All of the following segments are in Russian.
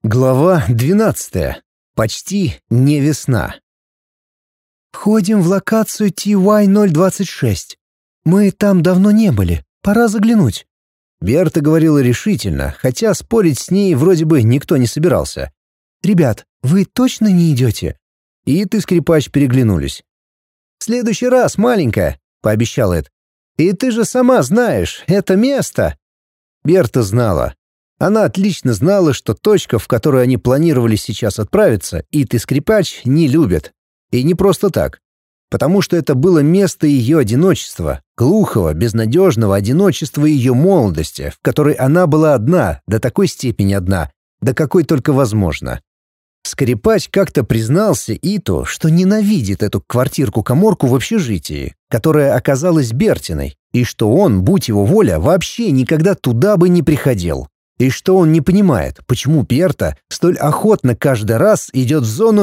Глава 12. Почти не весна. «Входим в локацию TY-026. Мы там давно не были. Пора заглянуть». Берта говорила решительно, хотя спорить с ней вроде бы никто не собирался. «Ребят, вы точно не идете?» Ит и Скрипач переглянулись. «В следующий раз, маленькая», — пообещал Эд. «И ты же сама знаешь, это место». Берта знала. Она отлично знала, что точка, в которую они планировали сейчас отправиться, Ит и Скрипач не любят. И не просто так. Потому что это было место ее одиночества, глухого, безнадежного одиночества ее молодости, в которой она была одна, до такой степени одна, до какой только возможно. Скрипач как-то признался Иту, что ненавидит эту квартирку-каморку в общежитии, которая оказалась Бертиной, и что он, будь его воля, вообще никогда туда бы не приходил. И что он не понимает, почему Берта столь охотно каждый раз идет в зону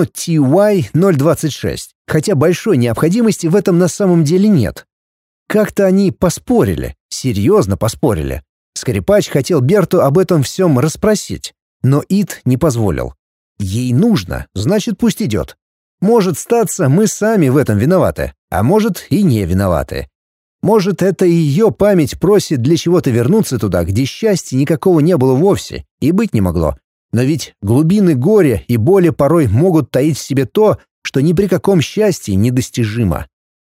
TY-026, хотя большой необходимости в этом на самом деле нет. Как-то они поспорили, серьезно поспорили. Скрипач хотел Берту об этом всем расспросить, но Ит не позволил. Ей нужно, значит, пусть идет. Может статься, мы сами в этом виноваты, а может и не виноваты. Может, это ее память просит для чего-то вернуться туда, где счастья никакого не было вовсе и быть не могло. Но ведь глубины горя и боли порой могут таить в себе то, что ни при каком счастье недостижимо.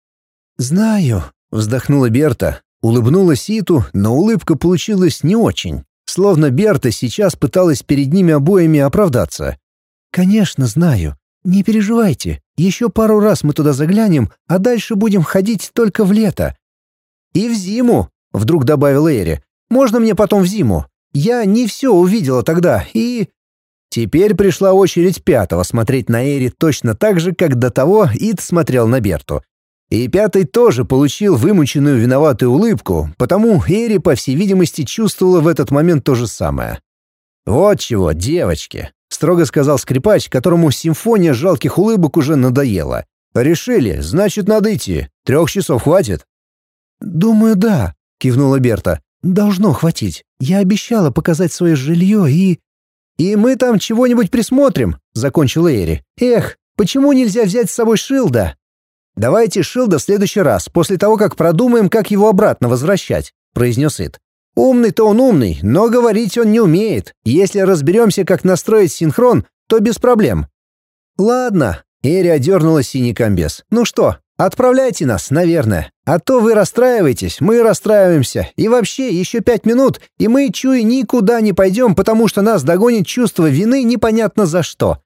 «Знаю», — вздохнула Берта, улыбнулась Иту, но улыбка получилась не очень, словно Берта сейчас пыталась перед ними обоими оправдаться. «Конечно, знаю. Не переживайте. Еще пару раз мы туда заглянем, а дальше будем ходить только в лето». «И в зиму», — вдруг добавила Эри. «Можно мне потом в зиму? Я не все увидела тогда, и...» Теперь пришла очередь Пятого смотреть на Эри точно так же, как до того Ит смотрел на Берту. И Пятый тоже получил вымученную виноватую улыбку, потому Эри, по всей видимости, чувствовала в этот момент то же самое. «Вот чего, девочки», — строго сказал Скрипач, которому симфония жалких улыбок уже надоела. «Решили, значит, надо идти. 3 часов хватит?» «Думаю, да», — кивнула Берта. «Должно хватить. Я обещала показать свое жилье и...» «И мы там чего-нибудь присмотрим», — закончила Эри. «Эх, почему нельзя взять с собой Шилда?» «Давайте Шилда в следующий раз, после того, как продумаем, как его обратно возвращать», — произнес Ит. «Умный-то он умный, но говорить он не умеет. Если разберемся, как настроить синхрон, то без проблем». «Ладно», — Эри одернула синий комбез. «Ну что, отправляйте нас, наверное. А то вы расстраиваетесь, мы расстраиваемся. И вообще, еще 5 минут, и мы, чую, никуда не пойдем, потому что нас догонит чувство вины непонятно за что».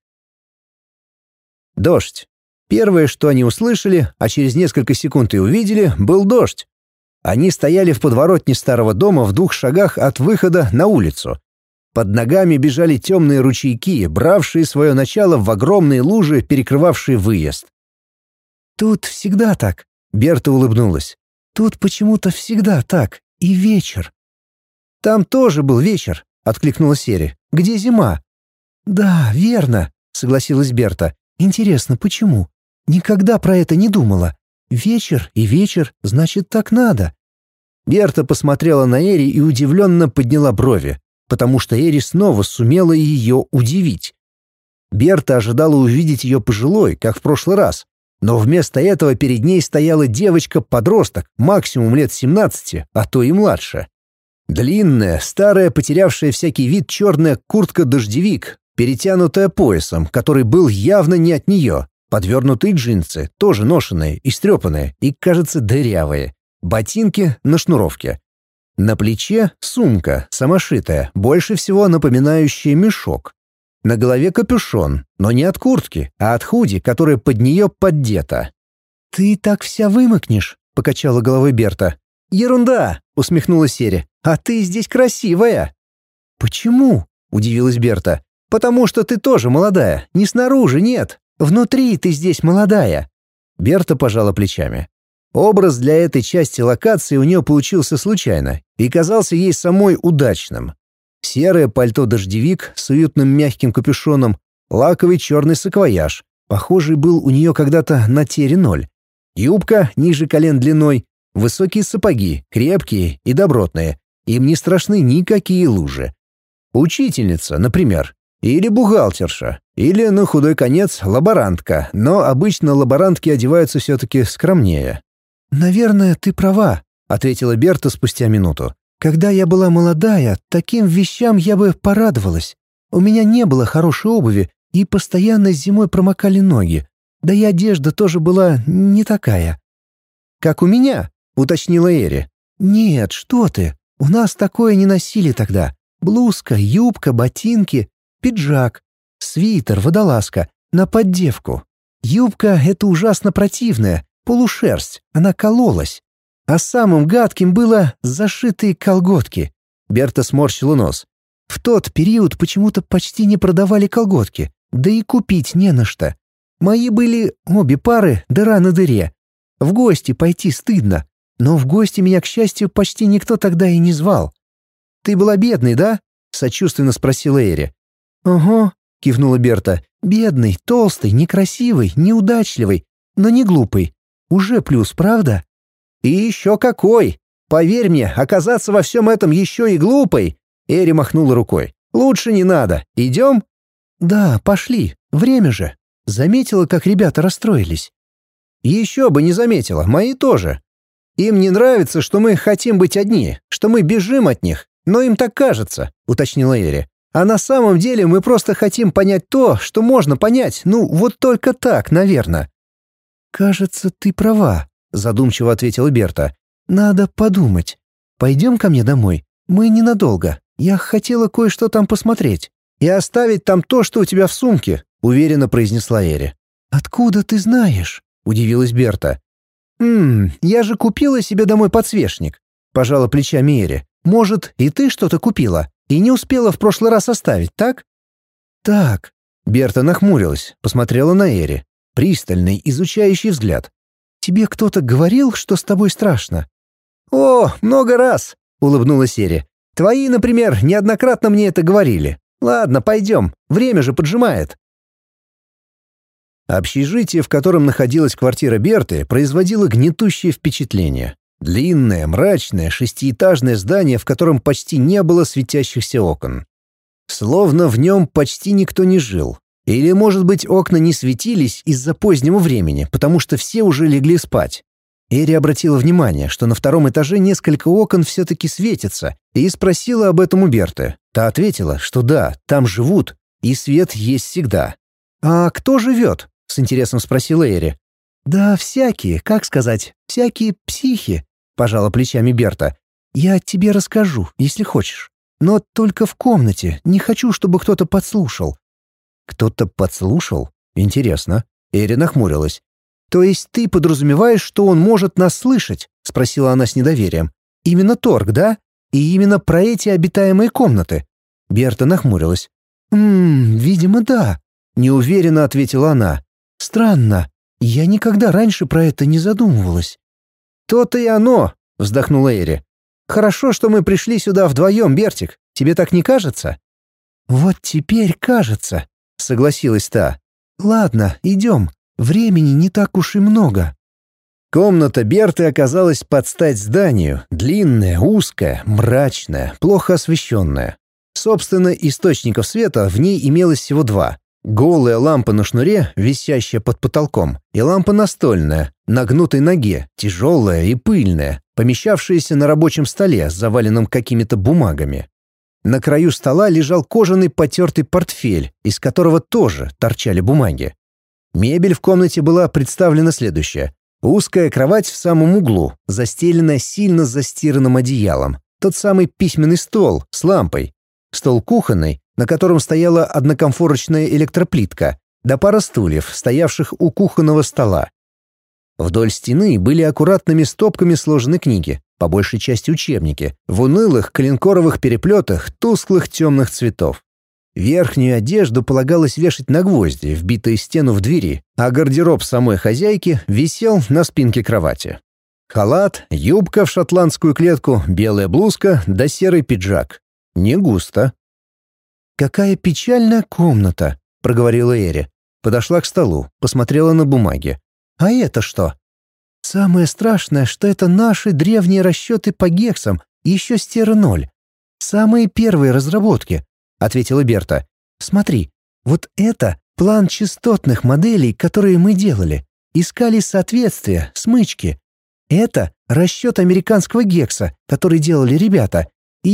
Дождь. Первое, что они услышали, а через несколько секунд и увидели, был дождь. Они стояли в подворотне старого дома в 2 шагах от выхода на улицу. Под ногами бежали темные ручейки, бравшие свое начало в огромные лужи, перекрывавшие выезд. «Тут всегда так», — Берта улыбнулась. «Тут почему-то всегда так. И вечер». «Там тоже был вечер», — откликнулась Эри. «Где зима?» «Да, верно», — согласилась Берта. «Интересно, почему? Никогда про это не думала. Вечер и вечер, значит, так надо». Берта посмотрела на Эри и удивленно подняла брови, потому что Эри снова сумела ее удивить. Берта ожидала увидеть ее пожилой, как в прошлый раз, но вместо этого перед ней стояла девочка-подросток, максимум лет 17, а то и младше. Длинная, старая, потерявшая всякий вид черная куртка-дождевик, перетянутая поясом, который был явно не от нее, подвернутые джинсы, тоже ношеные, истрепанные и, кажется, дырявые, ботинки на шнуровке. На плече сумка, самошитая, больше всего напоминающая мешок. На голове капюшон, но не от куртки, а от худи, которая под нее поддета. «Ты так вся вымокнешь», — покачала головой Берта. «Ерунда», — усмехнулась Эри. «А ты здесь красивая». «Почему?» — удивилась Берта. «Потому что ты тоже молодая. Не снаружи, нет. Внутри ты здесь молодая». Берта пожала плечами. Образ для этой части локации у нее получился случайно и казался ей самой удачным. Серое пальто-дождевик с уютным мягким капюшоном, лаковый черный саквояж, похожий был у нее когда-то на Терри-0, юбка ниже колен длиной, высокие сапоги, крепкие и добротные, им не страшны никакие лужи. Учительница, например, Или бухгалтерша, или, на худой конец, лаборантка, но обычно лаборантки одеваются все-таки скромнее. «Наверное, ты права», — ответила Берта спустя минуту. «Когда я была молодая, таким вещам я бы порадовалась. У меня не было хорошей обуви, и постоянно зимой промокали ноги. Да и одежда тоже была не такая». «Как у меня?» — уточнила Эри. «Нет, что ты. У нас такое не носили тогда. Блузка, юбка, ботинки, пиджак, свитер, водолазка, на поддевку. Юбка — это ужасно противная, полушерсть, она кололась. А самым гадким было зашитые колготки». Берта сморщила нос. «В тот период почему-то почти не продавали колготки, да и купить не на что. Мои были обе пары, дыра на дыре. В гости пойти стыдно, но в гости меня, к счастью, почти никто тогда и не звал». «Ты была бедной, да?» — сочувственно спросила Эри. «Ага», — кивнула Берта. «Бедный, толстый, некрасивый, неудачливый, но не глупый. Уже плюс, правда?» «И еще какой! Поверь мне, оказаться во всем этом еще и глупой!» Эри махнула рукой. «Лучше не надо. Идем?» «Да, пошли. Время же». Заметила, как ребята расстроились. «Еще бы не заметила. Мои тоже. Им не нравится, что мы хотим быть одни, что мы бежим от них. Но им так кажется», — уточнила Эри. «А на самом деле мы просто хотим понять то, что можно понять, ну, вот только так, наверное». «Кажется, ты права», — задумчиво ответила Берта. «Надо подумать. Пойдем ко мне домой. Мы ненадолго. Я хотела кое-что там посмотреть». «И оставить там то, что у тебя в сумке», — уверенно произнесла Эри. «Откуда ты знаешь?» — удивилась Берта. Я же купила себе домой подсвечник», — пожала плечами Эри. «Может, и ты что-то купила и не успела в прошлый раз оставить, так?» «Так». Берта нахмурилась, посмотрела на Эри. Пристальный, изучающий взгляд. «Тебе кто-то говорил, что с тобой страшно?» «О, много раз», — улыбнулась Эри. «Твои, например, неоднократно мне это говорили. Ладно, пойдем, время же поджимает». Общежитие, в котором находилась квартира Берты, производило гнетущее впечатление. Длинное, мрачное, шестиэтажное здание, в котором почти не было светящихся окон. Словно в нем почти никто не жил. Или, может быть, окна не светились из-за позднего времени, потому что все уже легли спать. Эри обратила внимание, что на втором этаже несколько окон все-таки светятся, и спросила об этом у Берты. Та ответила, что да, там живут, и свет есть всегда. «А кто живет?» — с интересом спросила Эри. «Да всякие, как сказать, всякие психи», — пожала плечами Берта. «Я тебе расскажу, если хочешь. Но только в комнате, не хочу, чтобы кто-то подслушал». «Кто-то подслушал? Интересно». Эри нахмурилась. «То есть ты подразумеваешь, что он может нас слышать?» — спросила она с недоверием. «Именно торг, да? И именно про эти обитаемые комнаты?» Берта нахмурилась. Видимо, да», — неуверенно ответила она. «Странно. Я никогда раньше про это не задумывалась». «То-то и оно», — вздохнула Эри. «Хорошо, что мы пришли сюда вдвоем, Бертик. Тебе так не кажется?» «Вот теперь кажется», — согласилась та. «Ладно, идем. Времени не так уж и много». Комната Берты оказалась под стать зданию, длинная, узкая, мрачная, плохо освещенная. Собственно, источников света в ней имелось всего два. Голая лампа на шнуре, висящая под потолком, и лампа настольная, на гнутой ноге, тяжелая и пыльная, помещавшаяся на рабочем столе, заваленном какими-то бумагами. На краю стола лежал кожаный потертый портфель, из которого тоже торчали бумаги. Мебель в комнате была представлена следующая. Узкая кровать в самом углу, застеленная сильно застиранным одеялом. Тот самый письменный стол с лампой. Стол кухонный, на котором стояла однокомфорочная электроплитка, да пара стульев, стоявших у кухонного стола. Вдоль стены были аккуратными стопками сложены книги, по большей части учебники, в унылых коленкоровых переплетах тусклых темных цветов. Верхнюю одежду полагалось вешать на гвозди, вбитые в стену в двери, а гардероб самой хозяйки висел на спинке кровати. Халат, юбка в шотландскую клетку, белая блузка да серый пиджак. Не густо. «Какая печальная комната», — проговорила Эри. Подошла к столу, посмотрела на бумаги. «А это что?» «Самое страшное, что это наши древние расчеты по гексам, еще с Терра-0. Самые первые разработки», — ответила Берта. Смотри, вот это план частотных моделей, которые мы делали. Искали соответствия, смычки. Это расчет американского гекса, который делали ребята.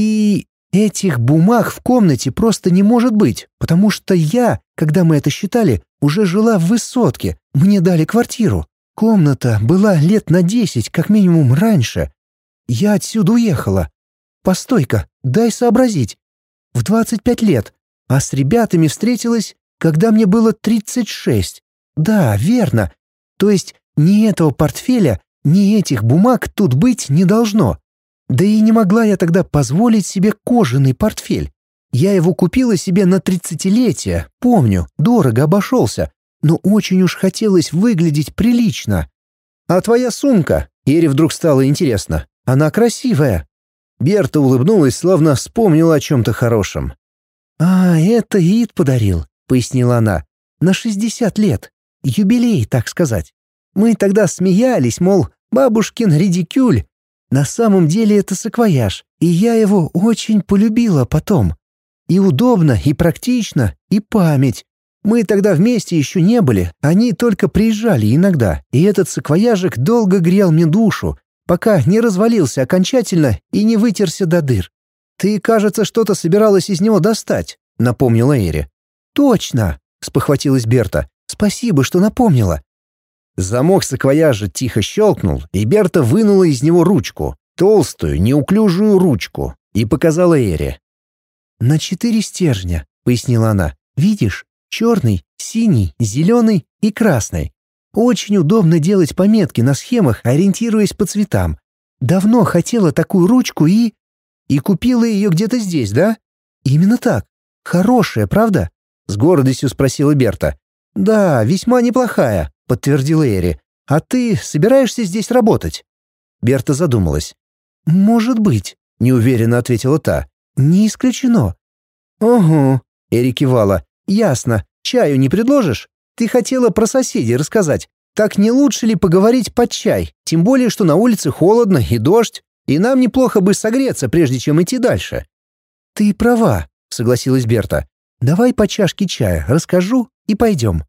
И этих бумаг в комнате просто не может быть, потому что я, когда мы это считали, уже жила в высотке, мне дали квартиру. Комната была лет на 10, как минимум, раньше. Я отсюда уехала. Постой-ка, дай сообразить. В 25 лет, а с ребятами встретилась, когда мне было 36. Да, верно. То есть ни этого портфеля, ни этих бумаг тут быть не должно. Да и не могла я тогда позволить себе кожаный портфель. Я его купила себе на 30-летие, помню, дорого обошелся, но очень уж хотелось выглядеть прилично. А твоя сумка? Ире вдруг стало интересно. Она красивая. Берта улыбнулась, словно вспомнила о чем-то хорошем. «А, это Ид подарил», — пояснила она. «На 60 лет. Юбилей, так сказать. Мы тогда смеялись, мол, бабушкин редикюль. На самом деле это саквояж, и я его очень полюбила потом. И удобно, и практично, и память. Мы тогда вместе еще не были, они только приезжали иногда, и этот саквояжик долго грел мне душу, пока не развалился окончательно и не вытерся до дыр. «Ты, кажется, что-то собиралась из него достать», — напомнила Эри. «Точно», — спохватилась Берта. «Спасибо, что напомнила». Замок саквояжа тихо щелкнул, и Берта вынула из него ручку, толстую, неуклюжую ручку, и показала Эри. «На 4 стержня», — пояснила она. «Видишь? Черный, синий, зеленый и красный. Очень удобно делать пометки на схемах, ориентируясь по цветам. Давно хотела такую ручку и купила ее где-то здесь, да?» «Именно так. Хорошая, правда?» — с гордостью спросила Берта. «Да, весьма неплохая», — подтвердила Эри. «А ты собираешься здесь работать?» Берта задумалась. «Может быть», — неуверенно ответила та. «Не исключено». «Угу», — Эри кивала. «Ясно. Чаю не предложишь? Ты хотела про соседей рассказать. Так не лучше ли поговорить под чай? Тем более, что на улице холодно и дождь, и нам неплохо бы согреться, прежде чем идти дальше». «Ты права», — согласилась Берта. «Давай по чашке чая расскажу и пойдем».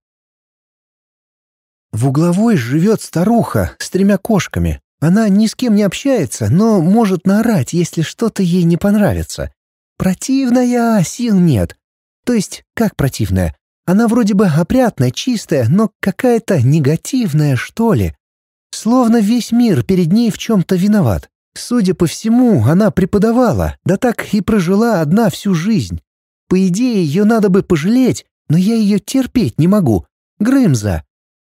В угловой живет старуха с 3 кошками. Она ни с кем не общается, но может наорать, если что-то ей не понравится. Противная, сил нет. То есть, как противная? Она вроде бы опрятная, чистая, но какая-то негативная, что ли. Словно весь мир перед ней в чем-то виноват. Судя по всему, она преподавала, да так и прожила одна всю жизнь. По идее, ее надо бы пожалеть, но я ее терпеть не могу. Грымза.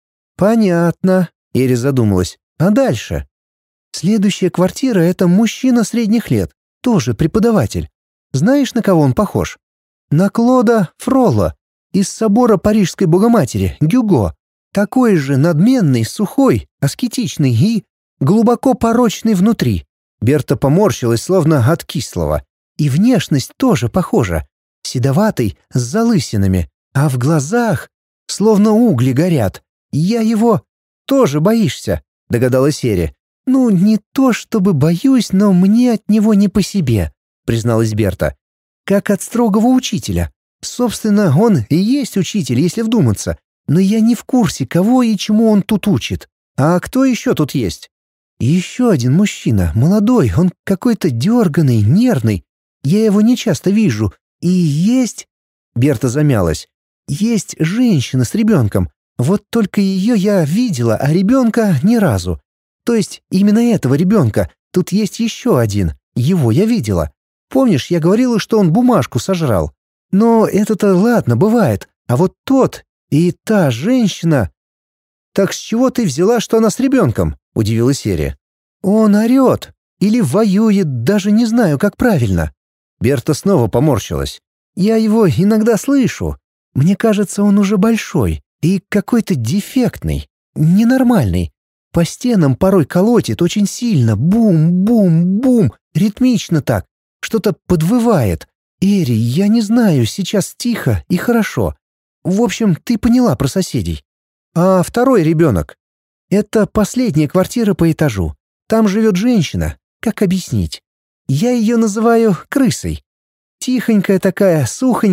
«Понятно», — Эри задумалась. «А дальше?» «Следующая квартира — это мужчина средних лет, тоже преподаватель. Знаешь, на кого он похож? На Клода Фролла из собора Парижской Богоматери, Гюго. Такой же надменный, сухой, аскетичный и глубоко порочный внутри». Берта поморщилась, словно от кислого. «И внешность тоже похожа. Седоватый, с залысинами, а в глазах словно угли горят. Я его... тоже боишься?» — догадалась Эри. «Ну, не то чтобы боюсь, но мне от него не по себе», — призналась Берта. «Как от строгого учителя. Собственно, он и есть учитель, если вдуматься. Но я не в курсе, кого и чему он тут учит. А кто еще тут есть?» «Еще один мужчина, молодой, он какой-то дерганый, нервный. Я его не часто вижу. И есть...» Берта замялась. «Есть женщина с ребенком. Вот только ее я видела, а ребенка ни разу. То есть именно этого ребенка. Тут есть еще один. Его я видела. Помнишь, я говорила, что он бумажку сожрал? Но это-то ладно, бывает. А вот тот и та женщина... «Так с чего ты взяла, что она с ребенком?» — удивилась Эри. «Он орет. Или воюет, даже не знаю, как правильно». Берта снова поморщилась. «Я его иногда слышу. Мне кажется, он уже большой и какой-то дефектный, ненормальный. По стенам порой колотит очень сильно, бум-бум-бум, ритмично так, что-то подвывает. Эри, я не знаю, сейчас тихо и хорошо. В общем, ты поняла про соседей. А второй ребенок? Это последняя квартира по этажу. Там живет женщина. Как объяснить? Я ее называю крысой. Тихонькая такая, сухонькая,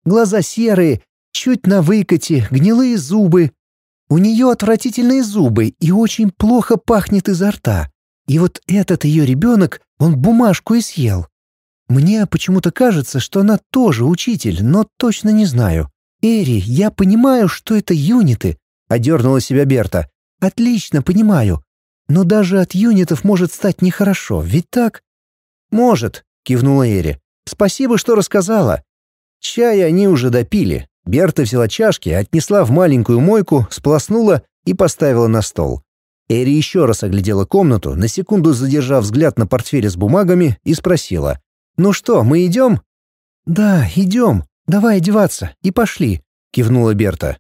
Глаза серые, чуть на выкате, гнилые зубы. У нее отвратительные зубы и очень плохо пахнет изо рта. И вот этот ее ребенок, он бумажку и съел. Мне почему-то кажется, что она тоже учитель, но точно не знаю. Эри, я понимаю, что это юниты, — одернула себя Берта. Отлично понимаю. Но даже от юнитов может стать нехорошо, ведь так? Может, — кивнула Эри. Спасибо, что рассказала. Чай они уже допили. Берта взяла чашки, отнесла в маленькую мойку, сполоснула и поставила на стол. Эри еще раз оглядела комнату, на секунду задержав взгляд на портфеле с бумагами, и спросила. «Ну что, мы идем?» «Да, идем. Давай одеваться. И пошли», — кивнула Берта.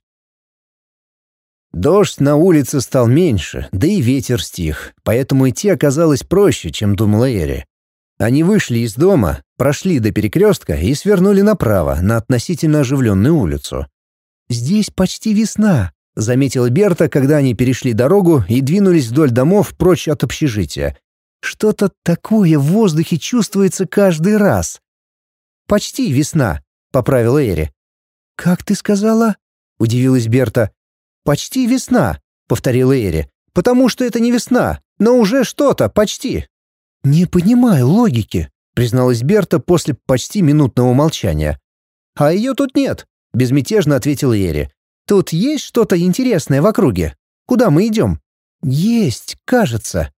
Дождь на улице стал меньше, да и ветер стих, поэтому идти оказалось проще, чем думала Эри. Они вышли из дома, прошли до перекрестка и свернули направо, на относительно оживленную улицу. «Здесь почти весна», — заметила Берта, когда они перешли дорогу и двинулись вдоль домов прочь от общежития. «Что-то такое в воздухе чувствуется каждый раз». «Почти весна», — поправила Эри. «Как ты сказала?» — удивилась Берта. «Почти весна», — повторила Эри. «Потому что это не весна, но уже что-то, почти». «Не понимаю логики», — призналась Берта после почти минутного молчания. «А ее тут нет», — безмятежно ответила Эри. «Тут есть что-то интересное в округе? Куда мы идем?» «Есть, кажется».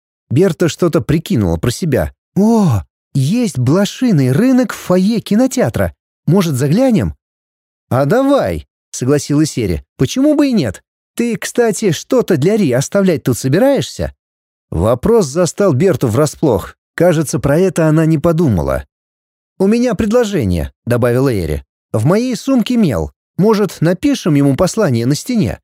Берта что-то прикинула про себя. «О, есть блошиный рынок в фойе кинотеатра. Может, заглянем?» «А давай», — согласилась Эри. «Почему бы и нет? Ты, кстати, что-то для Ри оставлять тут собираешься?» Вопрос застал Берту врасплох. Кажется, про это она не подумала. «У меня предложение», — добавила Эри. «В моей сумке мел. Может, напишем ему послание на стене?»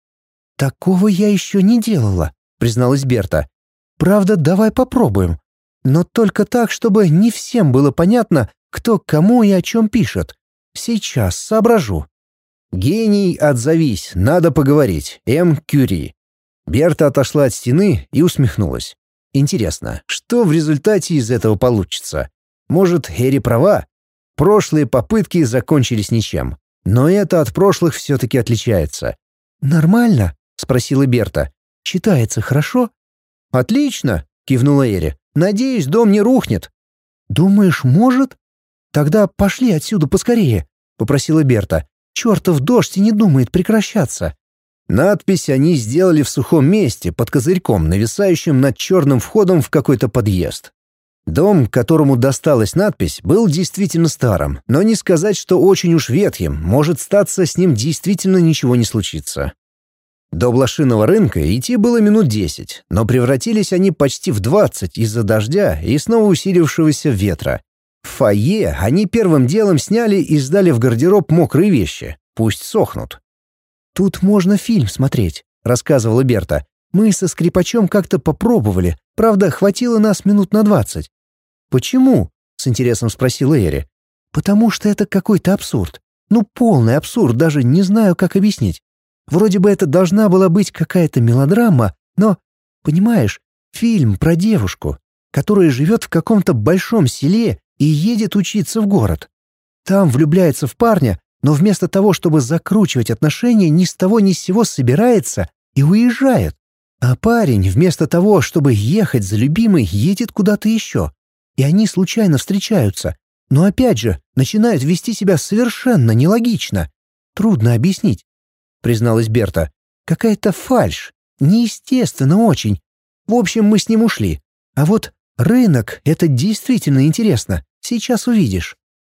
«Такого я еще не делала», — призналась Берта. «Правда, давай попробуем. Но только так, чтобы не всем было понятно, кто кому и о чем пишет. Сейчас соображу». «Гений, отзовись, надо поговорить. М. Кюри». Берта отошла от стены и усмехнулась. Интересно, что в результате из этого получится? Может, Эри права? Прошлые попытки закончились ничем. Но это от прошлых все-таки отличается. «Нормально?» — спросила Берта. «Читается хорошо?» «Отлично!» — кивнула Эри. «Надеюсь, дом не рухнет». «Думаешь, может?» «Тогда пошли отсюда поскорее», — попросила Берта. «Чертов дождь и не думает прекращаться». Надпись они сделали в сухом месте, под козырьком, нависающим над черным входом в какой-то подъезд. Дом, которому досталась надпись, был действительно старым, но не сказать, что очень уж ветхим, может статься, с ним действительно ничего не случится. До блошиного рынка идти было минут 10, но превратились они почти в 20 из-за дождя и снова усилившегося ветра. В фойе они первым делом сняли и сдали в гардероб мокрые вещи, пусть сохнут. «Тут можно фильм смотреть», — рассказывала Берта. «Мы со скрипачом как-то попробовали, правда, хватило нас минут на 20». «Почему?» — с интересом спросила Эри. «Потому что это какой-то абсурд. Ну, полный абсурд, даже не знаю, как объяснить. Вроде бы это должна была быть какая-то мелодрама, но, понимаешь, фильм про девушку, которая живет в каком-то большом селе и едет учиться в город. Там влюбляется в парня, но вместо того, чтобы закручивать отношения, ни с того ни с сего собирается и уезжает. А парень, вместо того, чтобы ехать за любимой, едет куда-то еще. И они случайно встречаются. Но опять же, начинают вести себя совершенно нелогично. Трудно объяснить», — призналась Берта. «Какая-то фальшь. Неестественно очень. В общем, мы с ним ушли. А вот рынок — это действительно интересно. Сейчас увидишь».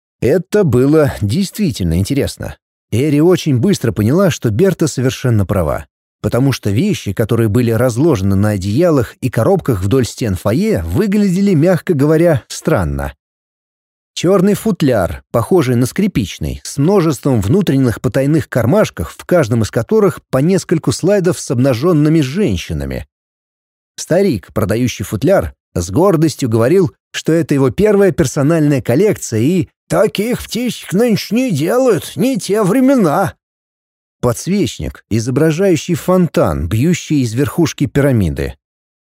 Это было действительно интересно. Эри очень быстро поняла, что Берта совершенно права. Потому что вещи, которые были разложены на одеялах и коробках вдоль стен фойе, выглядели, мягко говоря, странно. Черный футляр, похожий на скрипичный, с множеством внутренних потайных кармашков, в каждом из которых по нескольку слайдов с обнаженными женщинами. Старик, продающий футляр, с гордостью говорил, что это его первая персональная коллекция и «таких птичек нынче не делают, не те времена». Подсвечник, изображающий фонтан, бьющий из верхушки пирамиды.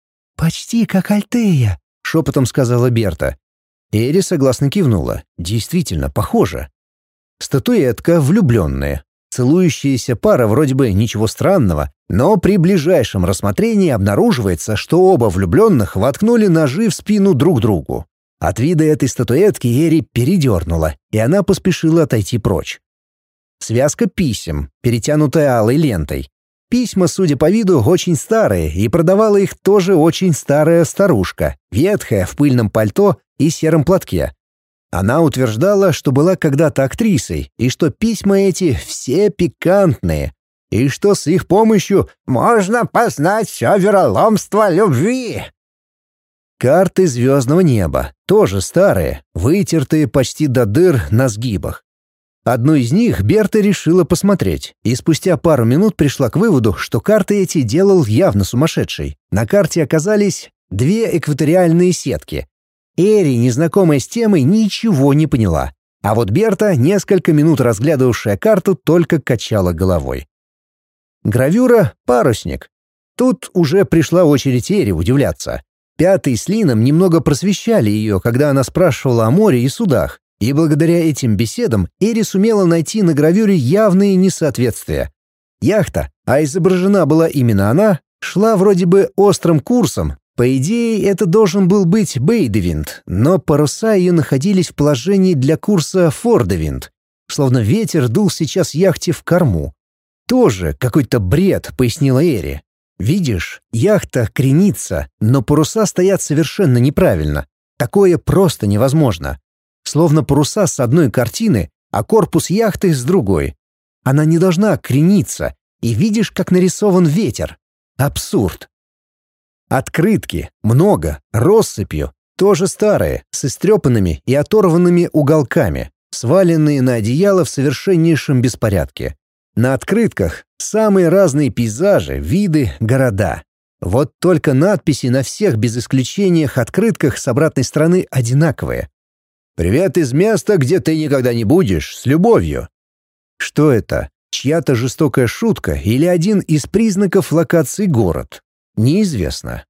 «Почти как Альтея», — шепотом сказала Берта. Эри согласно кивнула. Действительно, похоже. Статуэтка влюбленная. Целующаяся пара вроде бы ничего странного, но при ближайшем рассмотрении обнаруживается, что оба влюбленных воткнули ножи в спину друг другу. От вида этой статуэтки Эри передернула, и она поспешила отойти прочь. Связка писем, перетянутая алой лентой. Письма, судя по виду, очень старые, и продавала их тоже очень старая старушка, ветхая, в пыльном пальто и сером платке. Она утверждала, что была когда-то актрисой, и что письма эти все пикантные, и что с их помощью можно познать все вероломство любви. Карты звездного неба, тоже старые, вытертые почти до дыр на сгибах. Одну из них Берта решила посмотреть, и спустя пару минут пришла к выводу, что карты эти делал явно сумасшедший. На карте оказались 2 экваториальные сетки. Эри, незнакомая с темой, ничего не поняла. А вот Берта, несколько минут разглядывавшая карту, только качала головой. Гравюра «Парусник». Тут уже пришла очередь Эри удивляться. Пятый с Лином немного просвещали ее, когда она спрашивала о море и судах. И благодаря этим беседам Эри сумела найти на гравюре явные несоответствия. Яхта, а изображена была именно она, шла вроде бы острым курсом. По идее, это должен был быть Бейдевинд, но паруса ее находились в положении для курса Фордевинд, словно ветер дул сейчас яхте в корму. «Тоже какой-то бред», — пояснила Эри. «Видишь, яхта кренится, но паруса стоят совершенно неправильно. Такое просто невозможно. Словно паруса с одной картины, а корпус яхты с другой. Она не должна крениться, и видишь, как нарисован ветер. Абсурд. Открытки, много, россыпью, тоже старые, с истрепанными и оторванными уголками, сваленные на одеяло в совершеннейшем беспорядке. На открытках самые разные пейзажи, виды, города. Вот только надписи на всех без исключения открытках с обратной стороны одинаковые. «Привет из места, где ты никогда не будешь, с любовью». Что это? Чья-то жестокая шутка или один из признаков локации город? Неизвестно.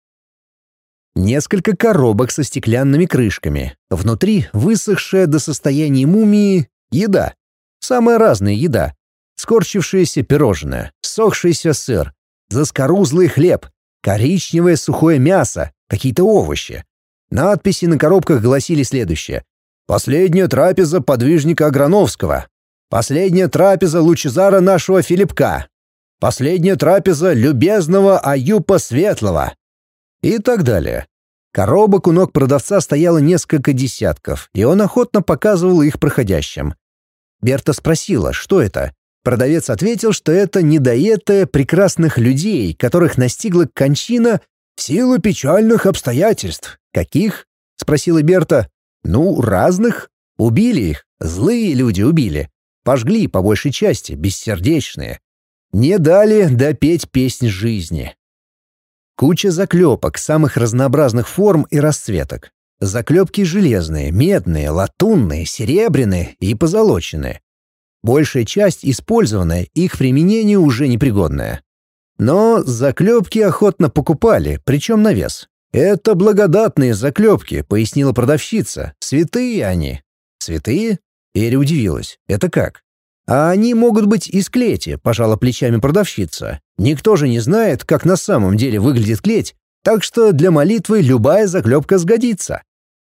Несколько коробок со стеклянными крышками. Внутри высохшая до состояния мумии еда. Самая разная еда. Скорчившееся пирожное, ссохшийся сыр, заскорузлый хлеб, коричневое сухое мясо, какие-то овощи. Надписи на коробках гласили следующее. «Последняя трапеза подвижника Аграновского. Последняя трапеза Лучезара нашего Филипка. Последняя трапеза любезного Аюпа Светлого». И так далее. Коробок у ног продавца стояло несколько десятков, и он охотно показывал их проходящим. Берта спросила, что это. Продавец ответил, что это недоетая прекрасных людей, которых настигла кончина в силу печальных обстоятельств. «Каких?» — спросила Берта. «Ну, разных. Убили их. Злые люди убили. Пожгли, по большей части, бессердечные. Не дали допеть песнь жизни». Куча заклепок самых разнообразных форм и расцветок. Заклепки железные, медные, латунные, серебряные и позолоченные. Большая часть использованная, их применение уже непригодное. Но заклепки охотно покупали, причем на вес. «Это благодатные заклепки», — пояснила продавщица. «Святые они». «Святые?» — Эри удивилась. «Это как?» «А они могут быть из клети», — пожала плечами продавщица. «Никто же не знает, как на самом деле выглядит клеть, так что для молитвы любая заклепка сгодится».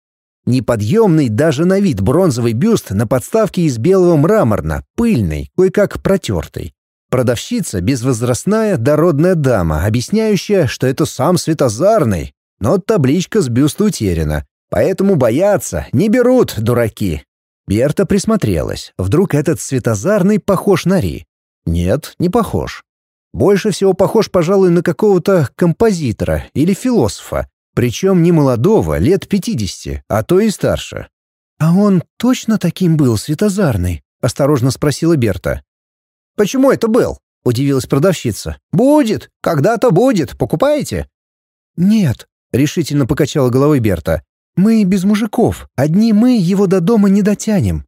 Неподъемный даже на вид бронзовый бюст на подставке из белого мраморна, пыльный, кое-как протертый. Продавщица — безвозрастная дородная дама, объясняющая, что это сам Светозарный, но табличка с бюста утеряна, поэтому боятся, не берут, дураки. Берта присмотрелась. Вдруг этот Светозарный похож на Ри? Нет, не похож. Больше всего похож, пожалуй, на какого-то композитора или философа, причем не молодого, лет 50, а то и старше. «А он точно таким был, Светозарный?» — осторожно спросила Берта. «Почему это был?» — удивилась продавщица. «Будет, когда-то будет, покупаете?» «Нет», — решительно покачала головой Берта. «Мы без мужиков, одни мы его до дома не дотянем».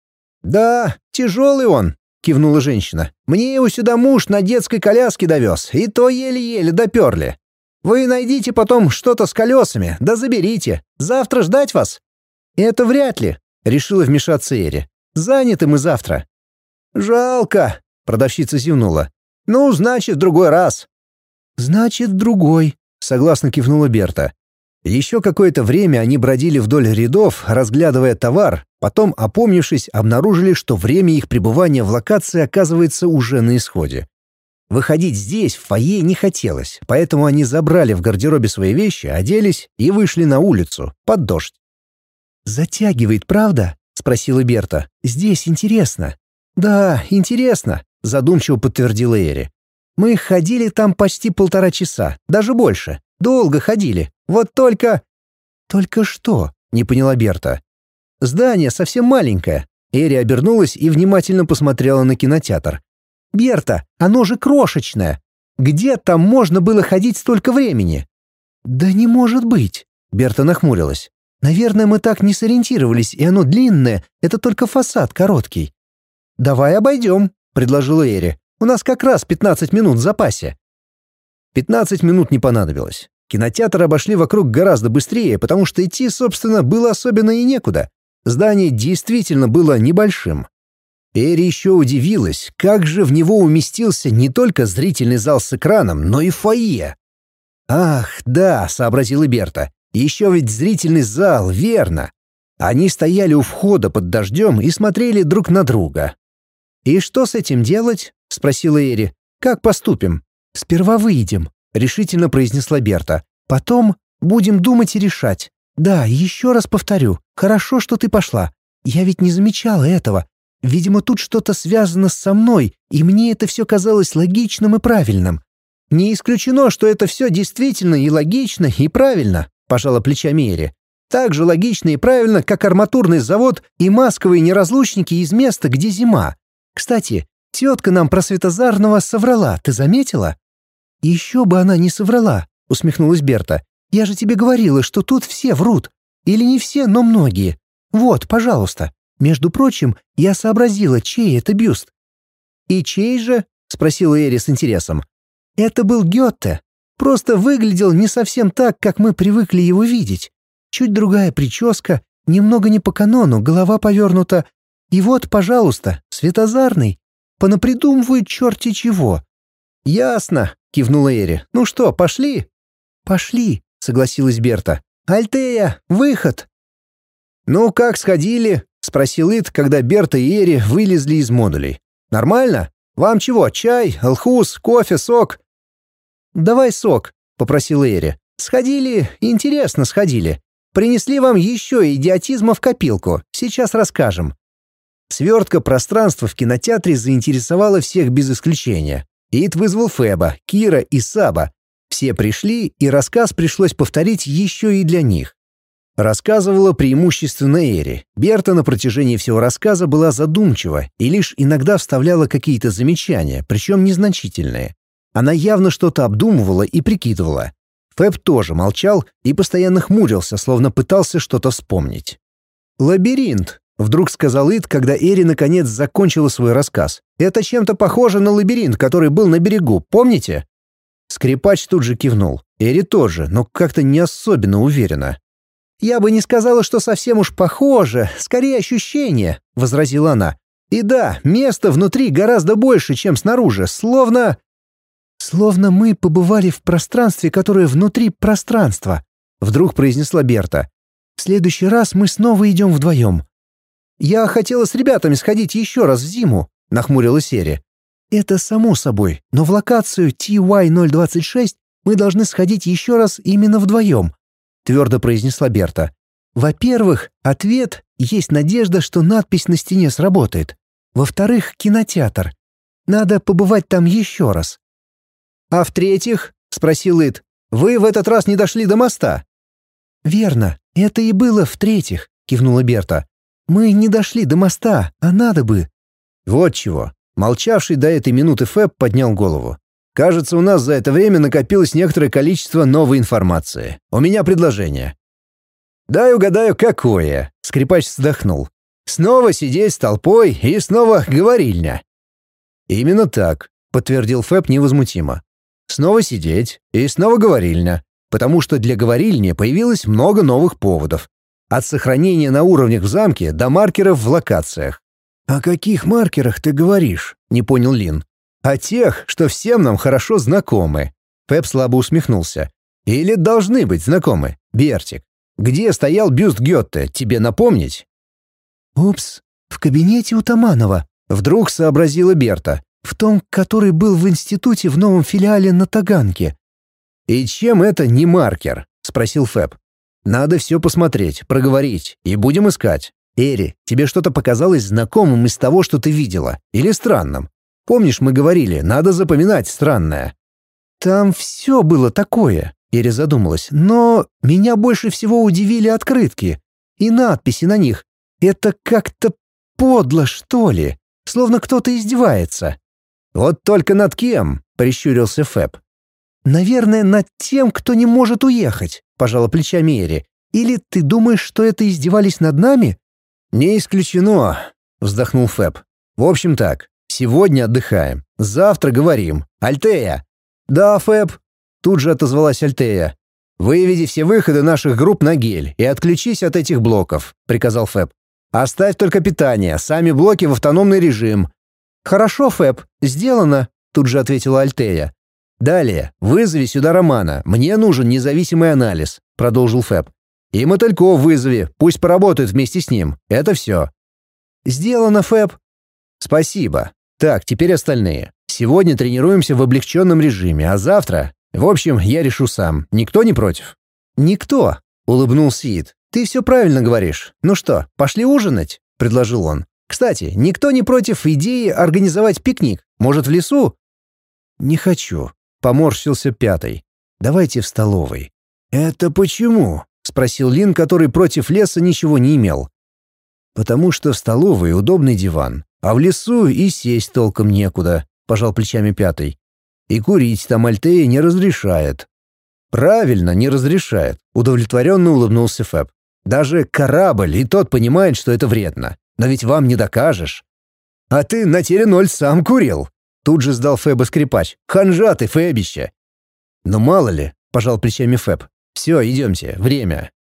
«Да, тяжелый он», — кивнула женщина. «Мне его сюда муж на детской коляске довез, и то еле-еле доперли. Вы найдите потом что-то с колесами, да заберите. Завтра ждать вас?» «Это вряд ли», — решила вмешаться Эри. Заняты мы завтра». «Жалко», — продавщица зевнула. «Ну, значит, в другой раз». «Значит, другой», — согласно кивнула Берта. Еще какое-то время они бродили вдоль рядов, разглядывая товар, потом, опомнившись, обнаружили, что время их пребывания в локации оказывается уже на исходе. Выходить здесь, в фойе, не хотелось, поэтому они забрали в гардеробе свои вещи, оделись и вышли на улицу, под дождь. «Затягивает, правда?» — спросила Берта. «Здесь интересно». «Да, интересно», — задумчиво подтвердила Эри. «Мы ходили там почти 1,5 часа, даже больше. Долго ходили. Вот только...» «Только что?» — не поняла Берта. «Здание совсем маленькое». Эри обернулась и внимательно посмотрела на кинотеатр. «Берта, оно же крошечное. Где там можно было ходить столько времени?» «Да не может быть!» — Берта нахмурилась. «Наверное, мы так не сориентировались, и оно длинное, это только фасад короткий». «Давай обойдем», — предложила Эри. «У нас как раз 15 минут в запасе». 15 минут не понадобилось. Кинотеатр обошли вокруг гораздо быстрее, потому что идти, собственно, было особенно и некуда. Здание действительно было небольшим. Эри еще удивилась, как же в него уместился не только зрительный зал с экраном, но и фойе. «Ах, да», — сообразила Берта, — «еще ведь зрительный зал, верно». Они стояли у входа под дождем и смотрели друг на друга. «И что с этим делать?» — спросила Эри. «Как поступим?» «Сперва выйдем», — решительно произнесла Берта. «Потом будем думать и решать. Да, еще раз повторю, хорошо, что ты пошла. Я ведь не замечала этого. Видимо, тут что-то связано со мной, и мне это все казалось логичным и правильным». «Не исключено, что это все действительно и логично, и правильно», — пожала плечами Эри. «Так же логично и правильно, как арматурный завод и масковые неразлучники из места, где зима. Кстати, тетка нам про Светозарного соврала, ты заметила?» «Еще бы она не соврала», — усмехнулась Берта. «Я же тебе говорила, что тут все врут. Или не все, но многие. Вот, пожалуйста. Между прочим, я сообразила, чей это бюст». «И чей же?» — спросила Эри с интересом. «Это был Гёте. Просто выглядел не совсем так, как мы привыкли его видеть. Чуть другая прическа, немного не по канону, голова повернута. И вот, пожалуйста, Светозарный. Понапридумывают черти чего». «Ясно», — кивнула Эри. «Ну что, пошли?» «Пошли», — согласилась Берта. «Альтея, выход!» «Ну, как сходили?» — спросил Ит, когда Берта и Эри вылезли из модулей. «Нормально? Вам чего, чай, алхуз, кофе, сок?» «Давай сок», — попросила Эри. «Сходили, интересно сходили. Принесли вам еще идиотизма в копилку. Сейчас расскажем». Свертка пространства в кинотеатре заинтересовала всех без исключения. Ит вызвал Феба, Кира и Саба. Все пришли, и рассказ пришлось повторить еще и для них. Рассказывала преимущественно Эри. Берта на протяжении всего рассказа была задумчива и лишь иногда вставляла какие-то замечания, причем незначительные. Она явно что-то обдумывала и прикидывала. Феб тоже молчал и постоянно хмурился, словно пытался что-то вспомнить. «Лабиринт», — вдруг сказал Ит, когда Эри наконец закончила свой рассказ. «Это чем-то похоже на лабиринт, который был на берегу, помните?» Скрипач тут же кивнул. Эри тоже, но как-то не особенно уверенно. «Я бы не сказала, что совсем уж похоже, скорее ощущение», — возразила она. «И да, места внутри гораздо больше, чем снаружи, словно...» «Словно мы побывали в пространстве, которое внутри пространства», — вдруг произнесла Берта. «В следующий раз мы снова идем вдвоем». «Я хотела с ребятами сходить еще раз в зиму», — нахмурилась Эри. «Это само собой, но в локацию TY-026 мы должны сходить еще раз именно вдвоем», — твердо произнесла Берта. «Во-первых, ответ — есть надежда, что надпись на стене сработает. Во-вторых, кинотеатр. Надо побывать там еще раз». «А в-третьих?» — спросил Ит. «Вы в этот раз не дошли до моста?» «Верно, это и было в-третьих», — кивнула Берта. «Мы не дошли до моста, а надо бы». «Вот чего». Молчавший до этой минуты Фэб поднял голову. «Кажется, у нас за это время накопилось некоторое количество новой информации. У меня предложение». «Дай угадаю, какое?» — скрипач вздохнул. «Снова сидеть с толпой и снова говорильня». «Именно так», — подтвердил Фэб невозмутимо. «Снова сидеть и снова говорильня, потому что для говорильни появилось много новых поводов. От сохранения на уровнях в замке до маркеров в локациях. «О каких маркерах ты говоришь?» — не понял Лин. «О тех, что всем нам хорошо знакомы». Фэб слабо усмехнулся. «Или должны быть знакомы, Бертик. Где стоял бюст Гёте, тебе напомнить?» «Упс, в кабинете у Таманова», — вдруг сообразила Берта. «В том, который был в институте в новом филиале на Таганке». «И чем это не маркер?» — спросил Фэб. «Надо все посмотреть, проговорить, и будем искать. Эри, тебе что-то показалось знакомым из того, что ты видела, или странным? Помнишь, мы говорили, надо запоминать странное?» «Там все было такое», — Эри задумалась, «но меня больше всего удивили открытки и надписи на них. Это как-то подло, что ли, словно кто-то издевается». «Вот только над кем?» — прищурился Фэб. «Наверное, над тем, кто не может уехать», — пожала плечами Эри. «Или ты думаешь, что это издевались над нами?» «Не исключено», — вздохнул Фэб. «В общем так, сегодня отдыхаем, завтра говорим. Альтея!» «Да, Фэб», — тут же отозвалась Альтея. «Выведи все выходы наших групп на гель и отключись от этих блоков», — приказал Фэб. «Оставь только питание, сами блоки в автономный режим». «Хорошо, Фэб, сделано», — тут же ответила Альтея. «Далее, вызови сюда Романа, мне нужен независимый анализ», — продолжил Фэб. «И Мотыльков вызови, пусть поработают вместе с ним. Это все». «Сделано, Фэб». «Спасибо. Так, теперь остальные. Сегодня тренируемся в облегченном режиме, а завтра... В общем, я решу сам. Никто не против?» «Никто», — улыбнулся Ид. «Ты все правильно говоришь. Ну что, пошли ужинать?» — предложил он. «Кстати, никто не против идеи организовать пикник? Может, в лесу?» «Не хочу», — поморщился Пятый. «Давайте в столовой». «Это почему?» — спросил Лин, который против леса ничего не имел. «Потому что в столовой удобный диван, а в лесу и сесть толком некуда», — пожал плечами Пятый. «И курить там Альтея не разрешает». «Правильно, не разрешает», — удовлетворенно улыбнулся Фэб. «Даже корабль, и тот понимает, что это вредно. Но ведь вам не докажешь». «А ты на Тере-0 сам курил», — тут же сдал Фэба скрипач. «Ханжа ты, Фэбище». «Ну мало ли», — пожал плечами Фэб. «Все, идемте, время».